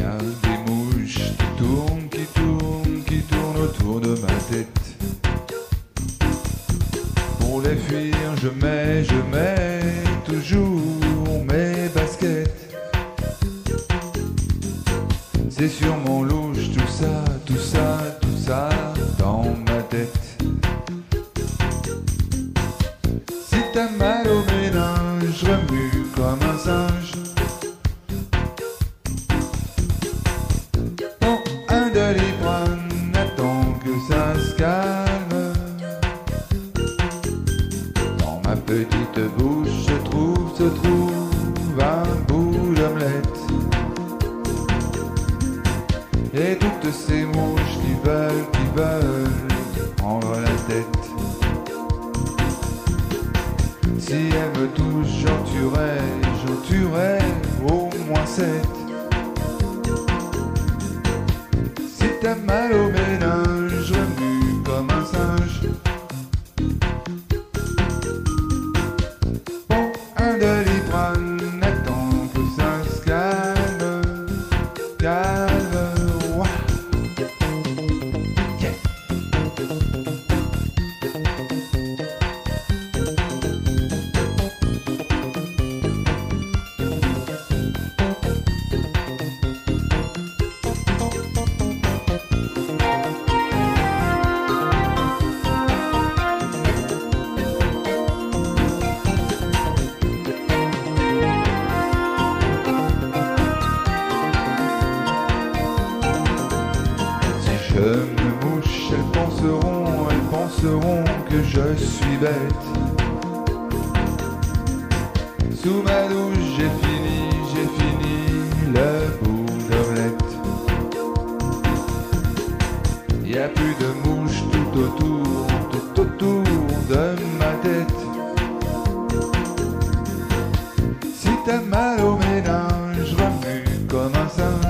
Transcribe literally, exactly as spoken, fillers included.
y a des mouches qui tournent, qui tournent, qui tournent autour de ma tête. Pour les fuir, je mets, je mets toujours mes baskets. C'est sûrement louche tout ça, tout ça, tout ça dans ma tête. Si t'as mal au méninge, remue comme un singe. Prends un Doliprane, attends que ça se calme. Dans ma petite bouche se trouve, se trouve un bout d'omelette. Et toutes ces mouches qui veulent, qui veulent prendre la tête. Si elle me touche, j'en tuerai, j'en tuerai au moins sept. Si t'as mal au méninge, remue comme un singe. Prends un Doliprane, attends que ça se calme, calme. Je me mouche, elles penseront, elles penseront que je suis bête. Sous ma douche, j'ai fini, j'ai fini le bout d'omelette. Y a plus de mouches tout autour, tout autour de ma tête. Si t'as mal au méninge, remue comme un singe.